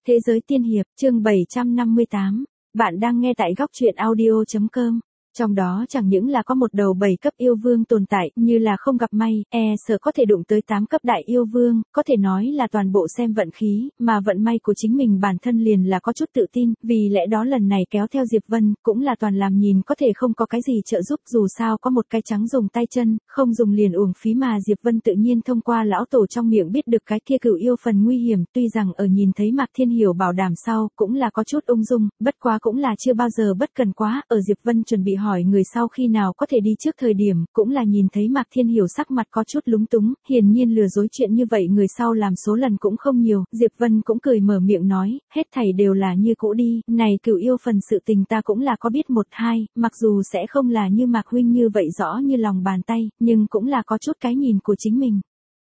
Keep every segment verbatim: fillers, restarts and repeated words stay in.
Thế giới tiên hiệp, chương bảy trăm năm mươi tám. Bạn đang nghe tại góc truyện audio chấm com. Trong đó chẳng những là có một đầu bảy cấp yêu vương tồn tại, như là không gặp may, e sợ có thể đụng tới tám cấp đại yêu vương, có thể nói là toàn bộ xem vận khí, mà vận may của chính mình bản thân liền là có chút tự tin, vì lẽ đó lần này kéo theo Diệp Vân, cũng là toàn làm nhìn có thể không có cái gì trợ giúp, dù sao có một cái trắng dùng tay chân, không dùng liền uổng phí, mà Diệp Vân tự nhiên thông qua lão tổ trong miệng biết được cái kia cửu yêu phần nguy hiểm, tuy rằng ở nhìn thấy Mạc Thiên Hiểu bảo đảm sau, cũng là có chút ung dung, bất quá cũng là chưa bao giờ bất cần quá, ở Diệp Vân chuẩn bị hỏi người sau khi nào có thể đi trước thời điểm, cũng là nhìn thấy Mạc Thiên Hiểu sắc mặt có chút lúng túng, hiển nhiên lừa dối chuyện như vậy người sau làm số lần cũng không nhiều, Diệp Vân cũng cười mở miệng nói, hết thảy đều là như cũ đi, này cửu yêu phần sự tình ta cũng là có biết một hai, mặc dù sẽ không là như Mạc huynh như vậy rõ như lòng bàn tay, nhưng cũng là có chút cái nhìn của chính mình.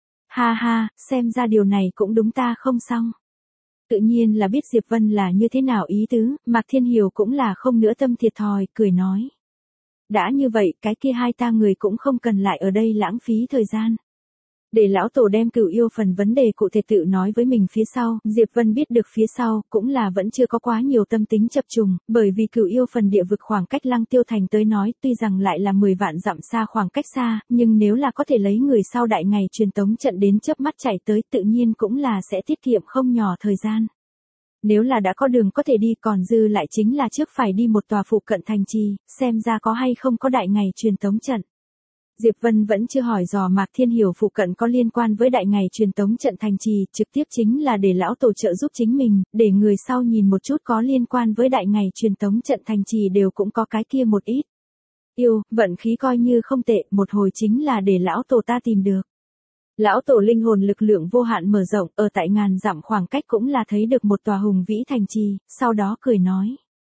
Ha ha, xem ra điều này cũng đúng, ta không xong. Tự nhiên là biết Diệp Vân là như thế nào ý tứ, Mạc Thiên Hiểu cũng là không nữa tâm thiệt thòi, cười nói. Đã như vậy, cái kia hai ta người cũng không cần lại ở đây lãng phí thời gian. Để lão tổ đem cửu yêu phần vấn đề cụ thể tự nói với mình phía sau, Diệp Vân biết được phía sau, cũng là vẫn chưa có quá nhiều tâm tính chập trùng, bởi vì cửu yêu phần địa vực khoảng cách Lăng Tiêu Thành tới nói, tuy rằng lại là mười vạn dặm xa khoảng cách xa, nhưng nếu là có thể lấy người sau đại ngày truyền tống trận đến chớp mắt chạy tới, tự nhiên cũng là sẽ tiết kiệm không nhỏ thời gian. Nếu là đã có đường có thể đi, còn dư lại chính là trước phải đi một tòa phụ cận thành trì, xem ra có hay không có đại ngày truyền tống trận. Diệp Vân vẫn chưa hỏi dò Mạc Thiên Hiểu phụ cận có liên quan với đại ngày truyền tống trận thành trì, trực tiếp chính là để lão tổ trợ giúp chính mình, để người sau nhìn một chút có liên quan với đại ngày truyền tống trận thành trì đều cũng có cái kia một ít. Yêu, vận khí coi như không tệ, một hồi chính là để lão tổ ta tìm được. Lão tổ linh hồn lực lượng vô hạn mở rộng, ở tại ngàn dặm khoảng cách cũng là thấy được một tòa hùng vĩ thành trì, sau đó cười nói.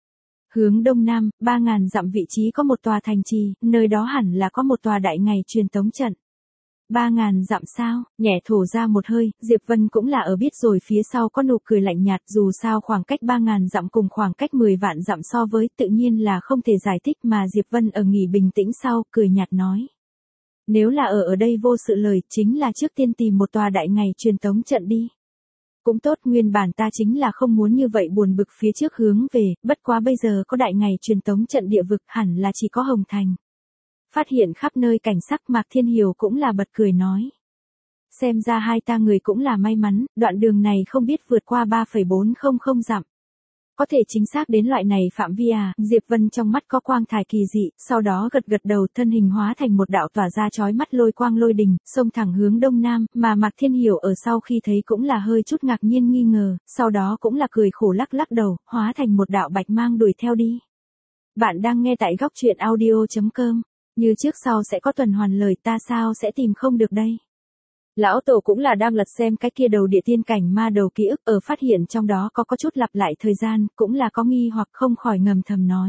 Hướng đông nam, ba ngàn dặm vị trí có một tòa thành trì, nơi đó hẳn là có một tòa đại ngày truyền tống trận. Ba ngàn dặm sao, nhẹ thổ ra một hơi, Diệp Vân cũng là ở biết rồi phía sau có nụ cười lạnh nhạt, dù sao khoảng cách ba ngàn dặm cùng khoảng cách mười vạn dặm so với tự nhiên là không thể giải thích, mà Diệp Vân ở nghỉ bình tĩnh sau, cười nhạt nói. Nếu là ở ở đây vô sự lời, chính là trước tiên tìm một tòa đại ngày truyền tống trận đi. Cũng tốt, nguyên bản ta chính là không muốn như vậy buồn bực phía trước hướng về, bất quá bây giờ có đại ngày truyền tống trận địa vực hẳn là chỉ có Hồng Thành. Phát hiện khắp nơi cảnh sắc, Mạc Thiên Hiểu cũng là bật cười nói. Xem ra hai ta người cũng là may mắn, đoạn đường này không biết vượt qua ba phẩy bốn không không dặm. Có thể chính xác đến loại này phạm vi à, Diệp Vân trong mắt có quang thải kỳ dị, sau đó gật gật đầu, thân hình hóa thành một đạo tỏa ra chói mắt lôi quang lôi đình, xông thẳng hướng đông nam, mà Mạc Thiên Hiểu ở sau khi thấy cũng là hơi chút ngạc nhiên nghi ngờ, sau đó cũng là cười khổ lắc lắc đầu, hóa thành một đạo bạch mang đuổi theo đi. Bạn đang nghe tại góc truyện audio chấm com, như trước sau sẽ có tuần hoàn lời, ta sao sẽ tìm không được đây. Lão tổ cũng là đang lật xem cái kia đầu địa tiên cảnh ma đầu ký ức, ở phát hiện trong đó có có chút lặp lại thời gian, cũng là có nghi hoặc không khỏi ngầm thầm nói.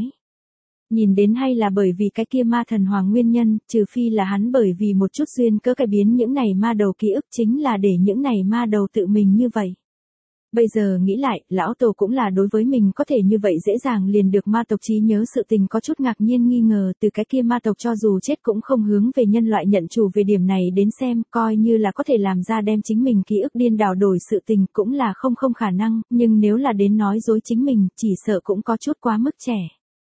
Nhìn đến hay là bởi vì cái kia ma thần hoàng nguyên nhân, trừ phi là hắn bởi vì một chút duyên cớ cải biến những này ma đầu ký ức, chính là để những này ma đầu tự mình như vậy. Bây giờ nghĩ lại, lão tổ cũng là đối với mình có thể như vậy dễ dàng liền được ma tộc trí nhớ sự tình có chút ngạc nhiên nghi ngờ, từ cái kia ma tộc cho dù chết cũng không hướng về nhân loại nhận chủ về điểm này đến xem, coi như là có thể làm ra đem chính mình ký ức điên đảo đổi sự tình cũng là không không khả năng, nhưng nếu là đến nói dối chính mình, chỉ sợ cũng có chút quá mức trẻ.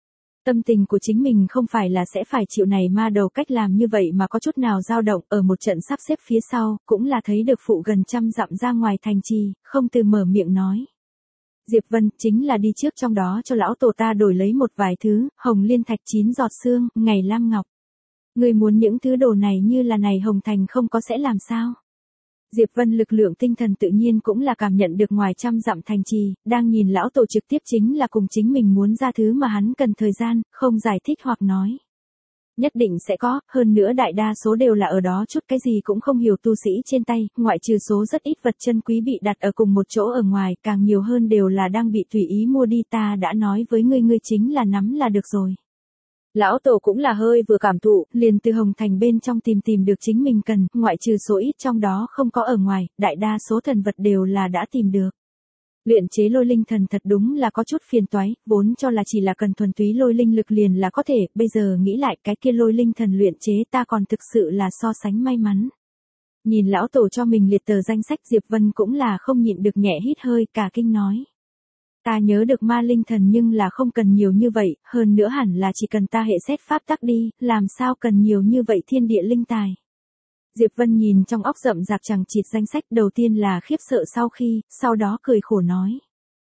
Tâm tình của chính mình không phải là sẽ phải chịu này ma đầu cách làm như vậy mà có chút nào dao động, ở một trận sắp xếp phía sau, cũng là thấy được phụ gần trăm dặm ra ngoài thành trì, không từ mở miệng nói. Diệp Vân, chính là đi trước trong đó cho lão tổ ta đổi lấy một vài thứ, hồng liên thạch chín giọt xương, ngày lam ngọc. Người muốn những thứ đồ này như là này Hồng Thành không có sẽ làm sao? Diệp Vân lực lượng tinh thần tự nhiên cũng là cảm nhận được ngoài trăm dặm thành trì, đang nhìn lão tổ trực tiếp chính là cùng chính mình muốn ra thứ mà hắn cần thời gian, không giải thích hoặc nói. Nhất định sẽ có, hơn nữa đại đa số đều là ở đó chút cái gì cũng không hiểu tu sĩ trên tay, ngoại trừ số rất ít vật chân quý bị đặt ở cùng một chỗ ở ngoài, càng nhiều hơn đều là đang bị tùy ý mua đi, ta đã nói với ngươi ngươi chính là nắm là được rồi. Lão tổ cũng là hơi vừa cảm thụ, liền từ Hồng Thành bên trong tìm tìm được chính mình cần, ngoại trừ số ít trong đó không có ở ngoài, đại đa số thần vật đều là đã tìm được. Luyện chế lôi linh thần thật đúng là có chút phiền toái, vốn cho là chỉ là cần thuần túy lôi linh lực liền là có thể, bây giờ nghĩ lại cái kia lôi linh thần luyện chế ta còn thực sự là so sánh may mắn. Nhìn lão tổ cho mình liệt tờ danh sách, Diệp Vân cũng là không nhịn được nhẹ hít hơi, cả kinh nói. Ta nhớ được ma linh thần nhưng là không cần nhiều như vậy, hơn nữa hẳn là chỉ cần ta hệ xét pháp tắc đi, làm sao cần nhiều như vậy thiên địa linh tài. Diệp Vân nhìn trong óc rậm rạp chằng chịt danh sách, đầu tiên là khiếp sợ sau khi, sau đó cười khổ nói.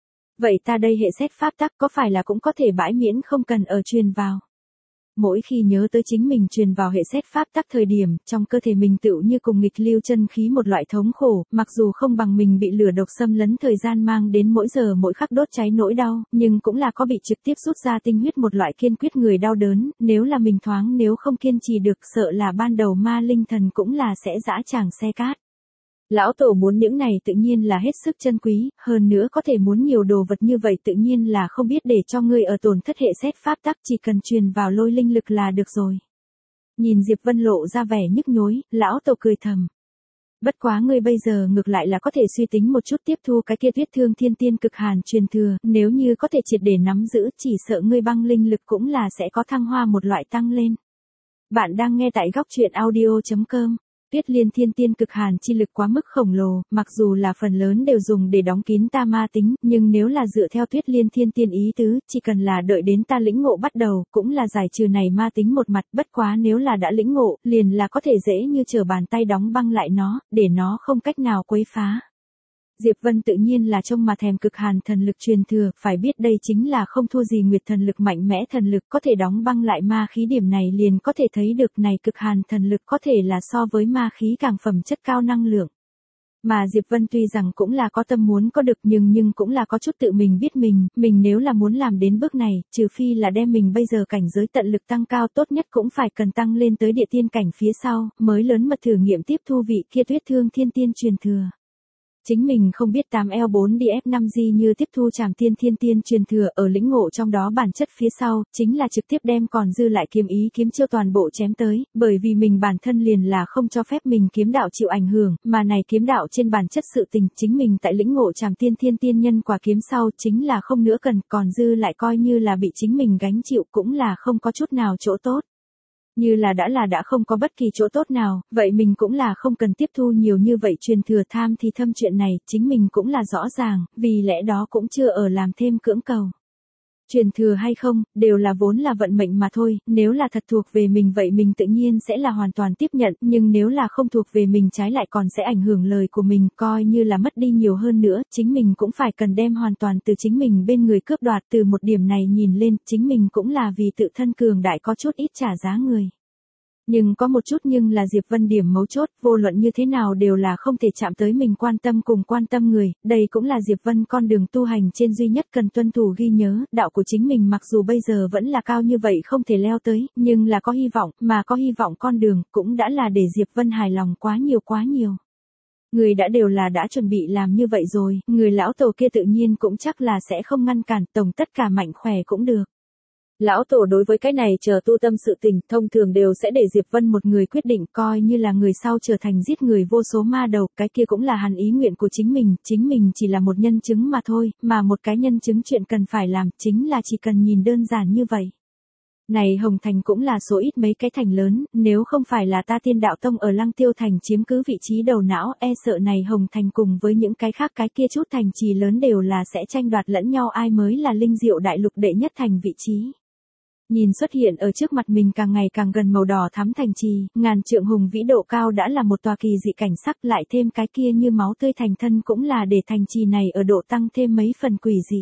Vậy ta đây hệ xét pháp tắc có phải là cũng có thể bãi miễn không cần ở truyền vào. Mỗi khi nhớ tới chính mình truyền vào hệ xét pháp tắc thời điểm, trong cơ thể mình tựu như cùng nghịch lưu chân khí một loại thống khổ, mặc dù không bằng mình bị lửa độc xâm lấn thời gian mang đến mỗi giờ mỗi khắc đốt cháy nỗi đau, nhưng cũng là có bị trực tiếp rút ra tinh huyết một loại kiên quyết người đau đớn, nếu là mình thoáng nếu không kiên trì được sợ là ban đầu ma linh thần cũng là sẽ dã tràng xe cát. Lão tổ muốn những này tự nhiên là hết sức chân quý, hơn nữa có thể muốn nhiều đồ vật như vậy tự nhiên là không biết để cho ngươi ở tổn thất hệ xét pháp tắc, chỉ cần truyền vào lôi linh lực là được rồi. Nhìn Diệp Vân lộ ra vẻ nhức nhối, lão tổ cười thầm. Bất quá ngươi bây giờ ngược lại là có thể suy tính một chút tiếp thu cái kia Tuyết Thương Thiên Tiên cực hàn truyền thừa, nếu như có thể triệt để nắm giữ, chỉ sợ ngươi băng linh lực cũng là sẽ có thăng hoa một loại tăng lên. Bạn đang nghe tại góc truyện audio chấm com. Tuyết Liên Thiên Tiên cực hàn chi lực quá mức khổng lồ, mặc dù là phần lớn đều dùng để đóng kín ta ma tính, nhưng nếu là dựa theo Tuyết Liên Thiên Tiên ý tứ, chỉ cần là đợi đến ta lĩnh ngộ bắt đầu, cũng là giải trừ này ma tính một mặt, bất quá nếu là đã lĩnh ngộ, liền là có thể dễ như trở bàn tay đóng băng lại nó, để nó không cách nào quấy phá. Diệp Vân tự nhiên là trông mà thèm cực hàn thần lực truyền thừa, phải biết đây chính là không thua gì nguyệt thần lực mạnh mẽ thần lực, có thể đóng băng lại ma khí, điểm này liền có thể thấy được này cực hàn thần lực có thể là so với ma khí càng phẩm chất cao năng lượng. Mà Diệp Vân tuy rằng cũng là có tâm muốn có được nhưng nhưng cũng là có chút tự mình biết mình, mình nếu là muốn làm đến bước này, trừ phi là đem mình bây giờ cảnh giới tận lực tăng cao, tốt nhất cũng phải cần tăng lên tới địa tiên cảnh phía sau, mới lớn mật thử nghiệm tiếp thu vị kia Tuyết Thương Thiên Tiên truyền thừa. Chính mình không biết tám L bốn D F năm G như tiếp thu Trảm Tiên Thiên Tiên truyền thừa ở lĩnh ngộ trong đó bản chất phía sau, chính là trực tiếp đem còn dư lại kiếm ý kiếm chiêu toàn bộ chém tới, bởi vì mình bản thân liền là không cho phép mình kiếm đạo chịu ảnh hưởng, mà này kiếm đạo trên bản chất sự tình, chính mình tại lĩnh ngộ Trảm Tiên Thiên Tiên nhân quả kiếm sau, chính là không nữa cần, còn dư lại coi như là bị chính mình gánh chịu cũng là không có chút nào chỗ tốt. Như là đã là đã không có bất kỳ chỗ tốt nào, vậy mình cũng là không cần tiếp thu nhiều như vậy truyền thừa tham thì thâm chuyện này, chính mình cũng là rõ ràng, vì lẽ đó cũng chưa ở làm thêm cưỡng cầu. Truyền thừa hay không, đều là vốn là vận mệnh mà thôi, nếu là thật thuộc về mình vậy mình tự nhiên sẽ là hoàn toàn tiếp nhận, nhưng nếu là không thuộc về mình trái lại còn sẽ ảnh hưởng lời của mình, coi như là mất đi nhiều hơn nữa, chính mình cũng phải cần đem hoàn toàn từ chính mình bên người cướp đoạt, từ một điểm này nhìn lên, chính mình cũng là vì tự thân cường đại có chút ít trả giá người. Nhưng có một chút nhưng là Diệp Vân điểm mấu chốt, vô luận như thế nào đều là không thể chạm tới mình quan tâm cùng quan tâm người, đây cũng là Diệp Vân con đường tu hành trên duy nhất cần tuân thủ ghi nhớ, đạo của chính mình mặc dù bây giờ vẫn là cao như vậy không thể leo tới, nhưng là có hy vọng, mà có hy vọng con đường, cũng đã là để Diệp Vân hài lòng quá nhiều quá nhiều. Người đã đều là đã chuẩn bị làm như vậy rồi, người lão tổ kia tự nhiên cũng chắc là sẽ không ngăn cản, tổng tất cả mạnh khỏe cũng được. Lão tổ đối với cái này chờ tu tâm sự tình, thông thường đều sẽ để Diệp Vân một người quyết định, coi như là người sau trở thành giết người vô số ma đầu, cái kia cũng là hẳn ý nguyện của chính mình, chính mình chỉ là một nhân chứng mà thôi, mà một cái nhân chứng chuyện cần phải làm, chính là chỉ cần nhìn đơn giản như vậy. Này Hồng Thành cũng là số ít mấy cái thành lớn, nếu không phải là ta Tiên Đạo Tông ở Lăng Tiêu Thành chiếm cứ vị trí đầu não, e sợ này Hồng Thành cùng với những cái khác cái kia chút thành trì lớn đều là sẽ tranh đoạt lẫn nhau ai mới là linh diệu đại lục đệ nhất thành vị trí. Nhìn xuất hiện ở trước mặt mình càng ngày càng gần màu đỏ thắm thành trì, ngàn trượng hùng vĩ độ cao đã là một tòa kỳ dị cảnh sắc, lại thêm cái kia như máu tươi thành thân cũng là để thành trì này ở độ tăng thêm mấy phần quỷ dị.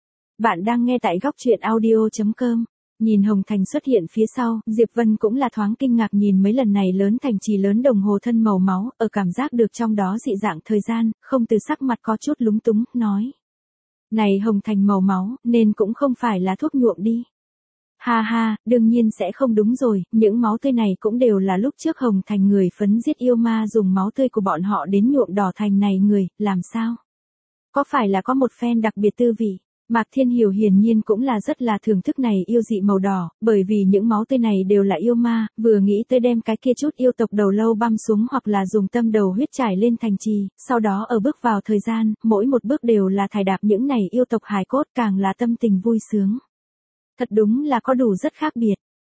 Bạn đang nghe tại góc truyện audio chấm com. Nhìn Hồng Thành xuất hiện phía sau, Diệp Vân cũng là thoáng kinh ngạc nhìn mấy lần này lớn thành trì lớn đồng hồ thân màu máu, ở cảm giác được trong đó dị dạng thời gian, không từ sắc mặt có chút lúng túng, nói. Này Hồng Thành màu máu, nên cũng không phải là thuốc nhuộm đi. Ha ha, đương nhiên sẽ không đúng rồi, những máu tươi này cũng đều là lúc trước Hồng Thành người phấn giết yêu ma dùng máu tươi của bọn họ đến nhuộm đỏ thành này người, làm sao? Có phải là có một phen đặc biệt tư vị? Mạc Thiên Hiểu hiển nhiên cũng là rất là thưởng thức này yêu dị màu đỏ, bởi vì những máu tươi này đều là yêu ma, vừa nghĩ tới đem cái kia chút yêu tộc đầu lâu băm xuống hoặc là dùng tâm đầu huyết trải lên thành trì, sau đó ở bước vào thời gian, mỗi một bước đều là thải đạp những này yêu tộc hài cốt, càng là tâm tình vui sướng. Thật đúng là có đủ rất khác biệt.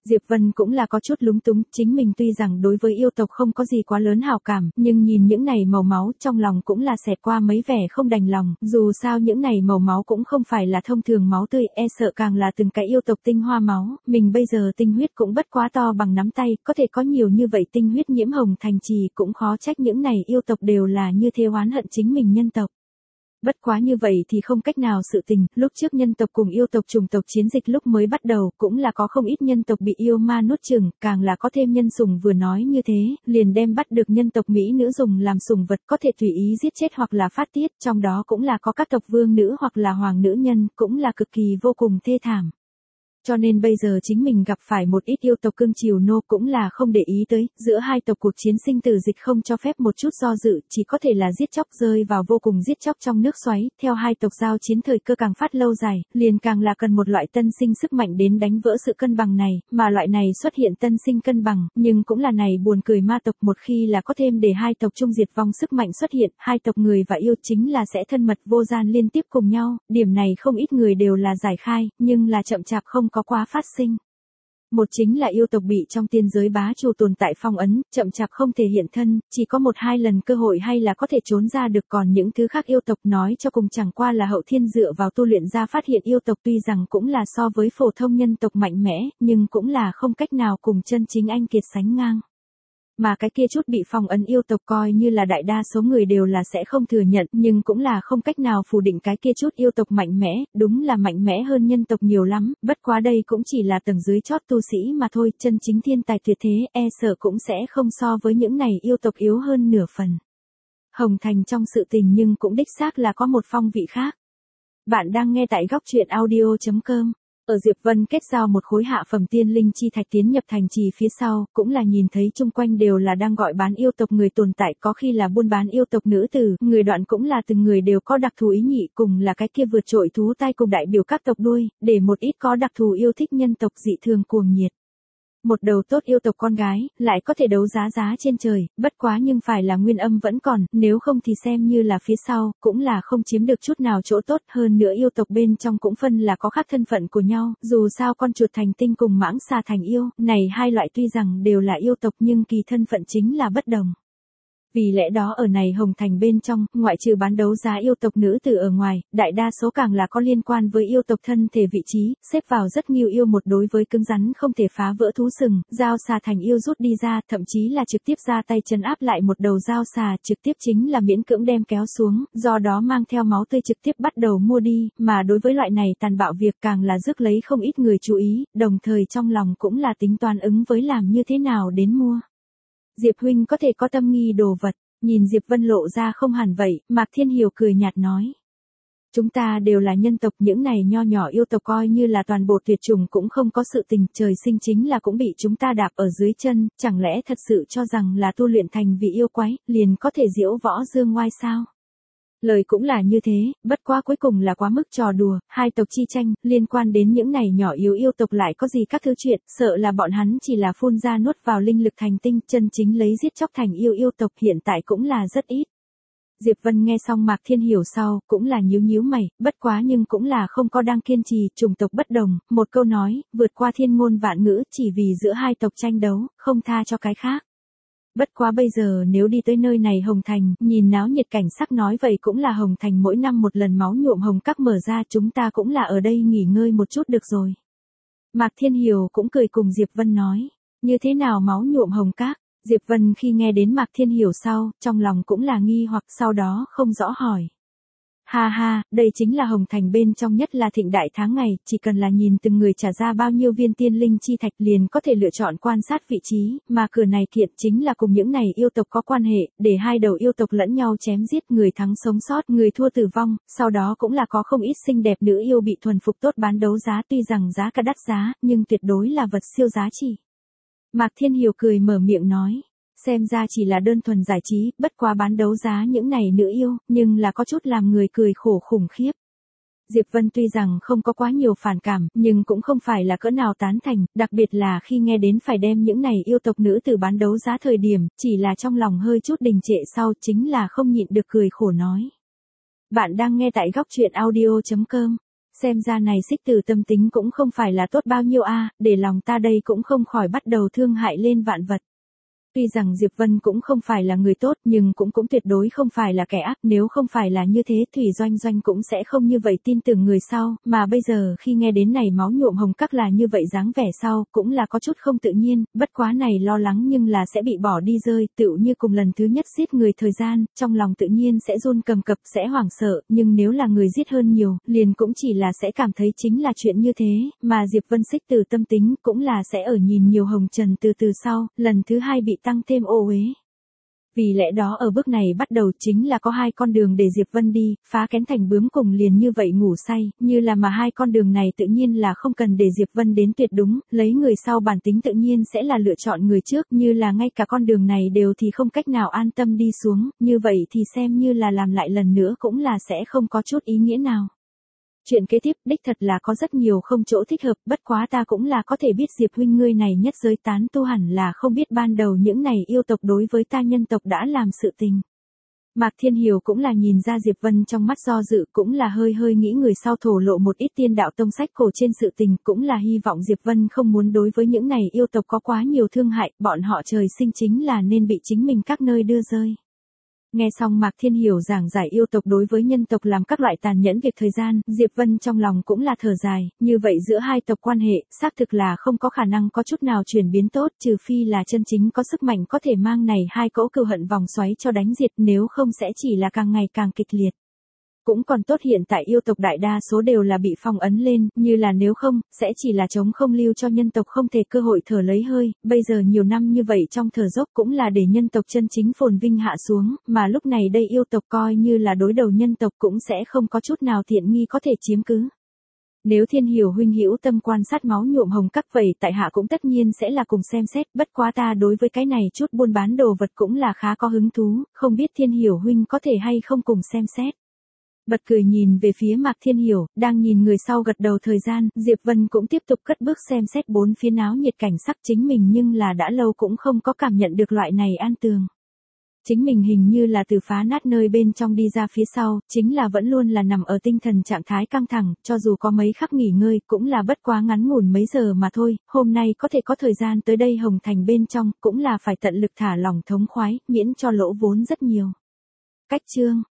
Diệp Vân cũng là có chút lúng túng, chính mình tuy rằng đối với yêu tộc không có gì quá lớn hảo cảm, nhưng nhìn những này màu máu trong lòng cũng là xẹt qua mấy vẻ không đành lòng, dù sao những này màu máu cũng không phải là thông thường máu tươi, e sợ càng là từng cái yêu tộc tinh hoa máu, mình bây giờ tinh huyết cũng bất quá to bằng nắm tay, có thể có nhiều như vậy tinh huyết nhiễm hồng thành trì cũng khó trách những này yêu tộc đều là như thế oán hận chính mình nhân tộc. Bất quá như vậy thì không cách nào sự tình, lúc trước nhân tộc cùng yêu tộc trùng tộc chiến dịch lúc mới bắt đầu, cũng là có không ít nhân tộc bị yêu ma nuốt chửng, càng là có thêm nhân sủng vừa nói như thế, liền đem bắt được nhân tộc mỹ nữ dùng làm sủng vật có thể tùy ý giết chết hoặc là phát tiết, trong đó cũng là có các tộc vương nữ hoặc là hoàng nữ nhân, cũng là cực kỳ vô cùng thê thảm. Cho nên bây giờ chính mình gặp phải một ít yêu tộc cưng chiều nô cũng là không để ý tới, giữa hai tộc cuộc chiến sinh tử dịch không cho phép một chút do dự, chỉ có thể là giết chóc rơi vào vô cùng giết chóc trong nước xoáy, theo hai tộc giao chiến thời cơ càng phát lâu dài, liền càng là cần một loại tân sinh sức mạnh đến đánh vỡ sự cân bằng này, mà loại này xuất hiện tân sinh cân bằng, nhưng cũng là này buồn cười ma tộc một khi là có thêm để hai tộc chung diệt vong sức mạnh xuất hiện, hai tộc người và yêu chính là sẽ thân mật vô gian liên tiếp cùng nhau, điểm này không ít người đều là giải khai, nhưng là chậm chạp không có quá phát sinh. Một chính là yêu tộc bị trong tiên giới bá chủ tồn tại phong ấn, chậm chạp không thể hiện thân, chỉ có một hai lần cơ hội hay là có thể trốn ra được, còn những thứ khác yêu tộc nói cho cùng chẳng qua là hậu thiên dựa vào tu luyện ra phát hiện yêu tộc tuy rằng cũng là so với phổ thông nhân tộc mạnh mẽ, nhưng cũng là không cách nào cùng chân chính anh kiệt sánh ngang. Mà cái kia chút bị phong ấn yêu tộc coi như là đại đa số người đều là sẽ không thừa nhận, nhưng cũng là không cách nào phủ định cái kia chút yêu tộc mạnh mẽ, đúng là mạnh mẽ hơn nhân tộc nhiều lắm, bất quá đây cũng chỉ là tầng dưới chót tu sĩ mà thôi, chân chính thiên tài tuyệt thế, e sợ cũng sẽ không so với những này yêu tộc yếu hơn nửa phần. Hồng Thành trong sự tình nhưng cũng đích xác là có một phong vị khác. Bạn đang nghe tại góc truyện audio chấm com. Ở Diệp Vân kết giao một khối hạ phẩm tiên linh chi thạch tiến nhập thành trì phía sau, cũng là nhìn thấy chung quanh đều là đang gọi bán yêu tộc người tồn tại, có khi là buôn bán yêu tộc nữ tử, người đoạn cũng là từng người đều có đặc thù ý nhị, cùng là cái kia vượt trội thú tai cùng đại biểu các tộc đuôi, để một ít có đặc thù yêu thích nhân tộc dị thường cuồng nhiệt. Một đầu tốt yêu tộc con gái, lại có thể đấu giá giá trên trời, bất quá nhưng phải là nguyên âm vẫn còn, nếu không thì xem như là phía sau, cũng là không chiếm được chút nào chỗ tốt, hơn nữa yêu tộc bên trong cũng phân là có khác thân phận của nhau, dù sao con chuột thành tinh cùng mãng xà thành yêu, này hai loại tuy rằng đều là yêu tộc nhưng kỳ thân phận chính là bất đồng. Vì lẽ đó ở này Hồng Thành bên trong, ngoại trừ bán đấu giá yêu tộc nữ tử ở ngoài, đại đa số càng là có liên quan với yêu tộc thân thể vị trí, xếp vào rất nhiều yêu một đối với cứng rắn không thể phá vỡ thú sừng, dao xà thành yêu rút đi ra, thậm chí là trực tiếp ra tay trấn áp lại một đầu dao xà, trực tiếp chính là miễn cưỡng đem kéo xuống, do đó mang theo máu tươi trực tiếp bắt đầu mua đi, mà đối với loại này tàn bạo việc càng là rước lấy không ít người chú ý, đồng thời trong lòng cũng là tính toán ứng với làm như thế nào đến mua. Diệp huynh có thể có tâm nghi đồ vật, nhìn Diệp Vân lộ ra không hẳn vậy, Mạc Thiên Hiểu cười nhạt nói. Chúng ta đều là nhân tộc, những này nho nhỏ yêu tộc coi như là toàn bộ tuyệt chủng cũng không có sự tình, trời sinh chính là cũng bị chúng ta đạp ở dưới chân, chẳng lẽ thật sự cho rằng là tu luyện thành vị yêu quái, liền có thể diễu võ dương ngoai sao? Lời cũng là như thế, bất quá cuối cùng là quá mức trò đùa, hai tộc chi tranh, liên quan đến những này nhỏ yếu yêu tộc lại có gì các thứ chuyện, sợ là bọn hắn chỉ là phun ra nuốt vào linh lực thành tinh, chân chính lấy giết chóc thành yêu yêu tộc hiện tại cũng là rất ít. Diệp Vân nghe xong Mạc Thiên Hiểu sau, cũng là nhíu nhíu mày, bất quá nhưng cũng là không có đang kiên trì, chủng tộc bất đồng, một câu nói, vượt qua thiên ngôn vạn ngữ, chỉ vì giữa hai tộc tranh đấu, không tha cho cái khác. Bất quá bây giờ nếu đi tới nơi này Hồng Thành, nhìn náo nhiệt cảnh sắc nói vậy cũng là Hồng Thành mỗi năm một lần máu nhuộm hồng các mở ra, chúng ta cũng là ở đây nghỉ ngơi một chút được rồi. Mạc Thiên Hiểu cũng cười cùng Diệp Vân nói, như thế nào máu nhuộm hồng các? Diệp Vân khi nghe đến Mạc Thiên Hiểu sau, trong lòng cũng là nghi hoặc sau đó không rõ hỏi. Ha ha, đây chính là Hồng Thành bên trong nhất là thịnh đại tháng ngày, chỉ cần là nhìn từng người trả ra bao nhiêu viên tiên linh chi thạch liền có thể lựa chọn quan sát vị trí, mà cửa này kiện chính là cùng những này yêu tộc có quan hệ, để hai đầu yêu tộc lẫn nhau chém giết, người thắng sống sót, người thua tử vong, sau đó cũng là có không ít xinh đẹp nữ yêu bị thuần phục tốt bán đấu giá, tuy rằng giá cả đắt giá, nhưng tuyệt đối là vật siêu giá trị. Mạc Thiên Hiểu cười mở miệng nói. Xem ra chỉ là đơn thuần giải trí, bất quá bán đấu giá những này nữ yêu, nhưng là có chút làm người cười khổ khủng khiếp. Diệp Vân tuy rằng không có quá nhiều phản cảm, nhưng cũng không phải là cỡ nào tán thành, đặc biệt là khi nghe đến phải đem những này yêu tộc nữ tử bán đấu giá thời điểm, chỉ là trong lòng hơi chút đình trệ sau chính là không nhịn được cười khổ nói. Bạn đang nghe tại góc truyện audio chấm com. Xem ra này Xích Tử tâm tính cũng không phải là tốt bao nhiêu a, để lòng ta đây cũng không khỏi bắt đầu thương hại lên vạn vật. Tuy rằng Diệp Vân cũng không phải là người tốt nhưng cũng cũng tuyệt đối không phải là kẻ ác, nếu không phải là như thế Thủy Doanh Doanh cũng sẽ không như vậy tin tưởng người sau, mà bây giờ khi nghe đến này máu nhuộm hồng các là như vậy dáng vẻ sau, cũng là có chút không tự nhiên, bất quá này lo lắng nhưng là sẽ bị bỏ đi rơi, tựu như cùng lần thứ nhất giết người thời gian, trong lòng tự nhiên sẽ run cầm cập sẽ hoảng sợ, nhưng nếu là người giết hơn nhiều, liền cũng chỉ là sẽ cảm thấy chính là chuyện như thế, mà Diệp Vân Xích Tử tâm tính cũng là sẽ ở nhìn nhiều hồng trần từ từ sau, lần thứ hai bị tăng thêm ô uế. Vì lẽ đó ở bước này bắt đầu chính là có hai con đường để Diệp Vân đi, phá kén thành bướm cùng liền như vậy ngủ say, như là mà hai con đường này tự nhiên là không cần để Diệp Vân đến tuyệt đúng, lấy người sau bản tính tự nhiên sẽ là lựa chọn người trước, như là ngay cả con đường này đều thì không cách nào an tâm đi xuống, như vậy thì xem như là làm lại lần nữa cũng là sẽ không có chút ý nghĩa nào. Chuyện kế tiếp, đích thật là có rất nhiều không chỗ thích hợp, bất quá ta cũng là có thể biết Diệp huynh ngươi này nhất giới tán tu hẳn là không biết ban đầu những này yêu tộc đối với ta nhân tộc đã làm sự tình. Mạc Thiên Hiểu cũng là nhìn ra Diệp Vân trong mắt do dự, cũng là hơi hơi nghĩ người sau thổ lộ một ít tiên đạo tông sách cổ trên sự tình, cũng là hy vọng Diệp Vân không muốn đối với những này yêu tộc có quá nhiều thương hại, bọn họ trời sinh chính là nên bị chính mình các nơi đưa rơi. Nghe xong Mạc Thiên Hiểu giảng giải yêu tộc đối với nhân tộc làm các loại tàn nhẫn việc thời gian, Diệp Vân trong lòng cũng là thở dài, như vậy giữa hai tộc quan hệ, xác thực là không có khả năng có chút nào chuyển biến tốt, trừ phi là chân chính có sức mạnh có thể mang này hai cỗ cừu hận vòng xoáy cho đánh diệt, nếu không sẽ chỉ là càng ngày càng kịch liệt. Cũng còn tốt hiện tại yêu tộc đại đa số đều là bị phong ấn lên, như là nếu không, sẽ chỉ là chống không lưu cho nhân tộc không thể cơ hội thở lấy hơi, bây giờ nhiều năm như vậy trong thở dốc cũng là để nhân tộc chân chính phồn vinh hạ xuống, mà lúc này đây yêu tộc coi như là đối đầu nhân tộc cũng sẽ không có chút nào thiện nghi có thể chiếm cứ. Nếu Thiên Hiểu huynh hữu tâm quan sát máu nhuộm hồng các vậy tại hạ cũng tất nhiên sẽ là cùng xem xét, bất quá ta đối với cái này chút buôn bán đồ vật cũng là khá có hứng thú, không biết Thiên Hiểu huynh có thể hay không cùng xem xét. Bật cười nhìn về phía Mạc Thiên Hiểu, đang nhìn người sau gật đầu thời gian, Diệp Vân cũng tiếp tục cất bước xem xét bốn phía náo nhiệt cảnh sắc chính mình nhưng là đã lâu cũng không có cảm nhận được loại này an tường. Chính mình hình như là từ phá nát nơi bên trong đi ra phía sau, chính là vẫn luôn là nằm ở tinh thần trạng thái căng thẳng, cho dù có mấy khắc nghỉ ngơi cũng là bất quá ngắn ngủn mấy giờ mà thôi, hôm nay có thể có thời gian tới đây Hồng Thành bên trong, cũng là phải tận lực thả lỏng thống khoái, miễn cho lỗ vốn rất nhiều. Cách chương